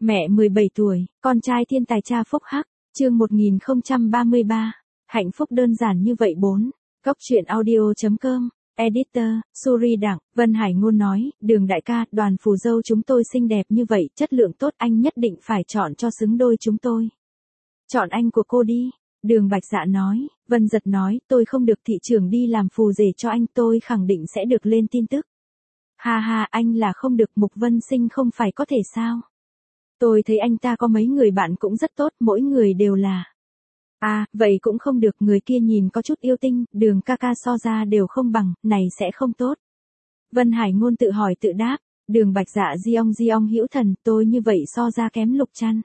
Mẹ 17 tuổi, con trai thiên tài cha phúc hắc, chương 1033. Hạnh phúc đơn giản như vậy 4. Góc truyện audio.com. Editor, Suri Đặng, Vân Hải Ngôn nói, Đường đại ca, đoàn phù dâu chúng tôi xinh đẹp như vậy, chất lượng tốt, anh nhất định phải chọn cho xứng đôi chúng tôi. Chọn anh của cô đi. Đường Bạch Dạ nói. Vân Giật nói, tôi không được thị trưởng đi làm phù rể cho anh, tôi khẳng định sẽ được lên tin tức. Ha ha, anh là không được, Mục Vân Sinh không phải có thể sao? Tôi thấy anh ta có mấy người bạn cũng rất tốt, mỗi người đều là. À, vậy cũng không được, người kia nhìn có chút yêu tinh, Đường ca ca so ra đều không bằng, này sẽ không tốt. Vân Hải Ngôn tự hỏi tự đáp, Đường Bạch Dạ di ông hữu thần, tôi như vậy so ra kém Lục Trăn.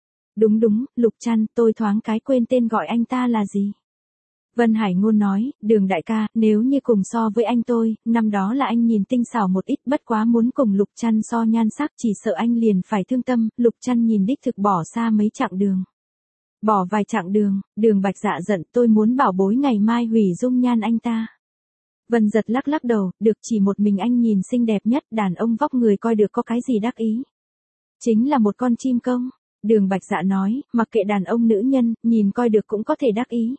Đúng, Lục Trăn, tôi thoáng cái quên tên gọi anh ta là gì. Vân Hải Ngôn nói, Đường đại ca, nếu như cùng so với anh tôi, năm đó là anh nhìn tinh xảo một ít, bất quá muốn cùng Lục Trăn so nhan sắc chỉ sợ anh liền phải thương tâm, Lục Trăn nhìn đích thực bỏ xa mấy chặng đường. Bỏ vài chặng đường, Đường Bạch Dạ giận, tôi muốn bảo bối ngày mai hủy dung nhan anh ta. Vân Giật lắc đầu, được, chỉ một mình anh nhìn xinh đẹp nhất, đàn ông vóc người coi được có cái gì đắc ý. Chính là một con chim công. Đường Bạch Dạ nói, mặc kệ đàn ông nữ nhân, nhìn coi được cũng có thể đắc ý.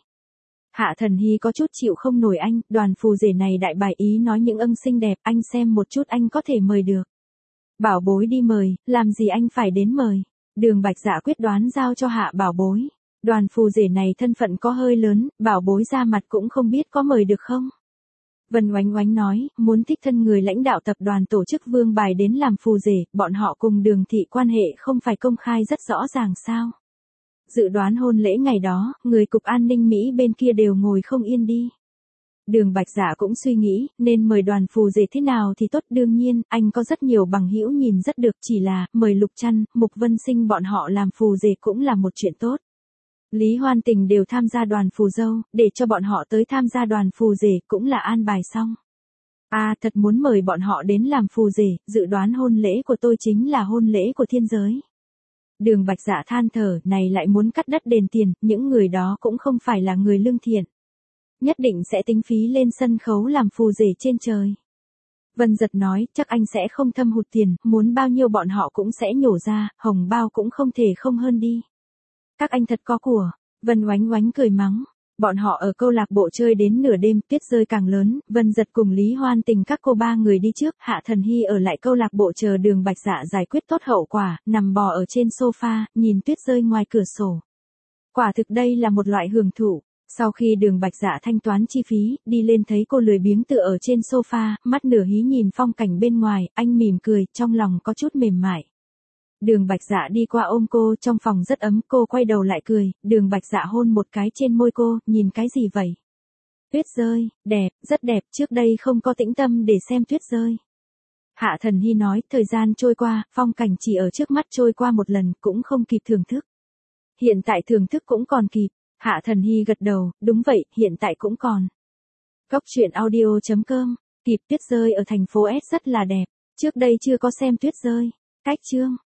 Hạ Thần Hy có chút chịu không nổi anh, đoàn phù rể này đại bài ý nói những ân xinh đẹp, anh xem một chút anh có thể mời được. Bảo bối đi mời, làm gì anh phải đến mời. Đường Bạch Dạ quyết đoán giao cho Hạ bảo bối. Đoàn phù rể này thân phận có hơi lớn, bảo bối ra mặt cũng không biết có mời được không. Vân Oánh Oánh nói, muốn thích thân người lãnh đạo tập đoàn tổ chức Vương Bài đến làm phù rể, bọn họ cùng Đường thị quan hệ không phải công khai rất rõ ràng sao. Dự đoán hôn lễ ngày đó, người cục an ninh Mỹ bên kia đều ngồi không yên đi. Đường Bạch Dạ cũng suy nghĩ, nên mời đoàn phù rể thế nào thì tốt, đương nhiên, anh có rất nhiều bằng hữu nhìn rất được, chỉ là, mời Lục Trăn, Mục Vân Sinh bọn họ làm phù rể cũng là một chuyện tốt. Lý Hoan Tình đều tham gia đoàn phù dâu, để cho bọn họ tới tham gia đoàn phù rể cũng là an bài xong. À, thật muốn mời bọn họ đến làm phù rể, dự đoán hôn lễ của tôi chính là hôn lễ của thiên giới. Đường Bạch Dạ than thở, này lại muốn cắt đất đền tiền, những người đó cũng không phải là người lương thiện. Nhất định sẽ tính phí lên sân khấu làm phù rể trên trời. Vân Giật nói, chắc anh sẽ không thâm hụt tiền, muốn bao nhiêu bọn họ cũng sẽ nhổ ra, hồng bao cũng không thể không hơn đi. Các anh thật có của. Vân Oánh Oánh cười mắng. Bọn họ ở câu lạc bộ chơi đến nửa đêm, tuyết rơi càng lớn, Vân Giật cùng Lý Hoan Tình các cô ba người đi trước, Hạ Thần Hy ở lại câu lạc bộ chờ Đường Bạch Dạ giải quyết tốt hậu quả, nằm bò ở trên sofa, nhìn tuyết rơi ngoài cửa sổ. Quả thực đây là một loại hưởng thụ. Sau khi Đường Bạch Dạ thanh toán chi phí, đi lên thấy cô lười biếng tựa ở trên sofa, mắt nửa hí nhìn phong cảnh bên ngoài, anh mỉm cười, trong lòng có chút mềm mại. Đường Bạch Dạ đi qua ôm cô, trong phòng rất ấm, cô quay đầu lại cười, Đường Bạch Dạ hôn một cái trên môi cô, nhìn cái gì vậy? Tuyết rơi, đẹp, rất đẹp, trước đây không có tĩnh tâm để xem tuyết rơi. Hạ Thần Hy nói, thời gian trôi qua, phong cảnh chỉ ở trước mắt trôi qua một lần, cũng không kịp thưởng thức. Hiện tại thưởng thức cũng còn kịp. Hạ Thần Hy gật đầu, đúng vậy, hiện tại cũng còn. Góc truyện audio.com, kịp tuyết rơi ở thành phố S rất là đẹp, trước đây chưa có xem tuyết rơi. Cách chương.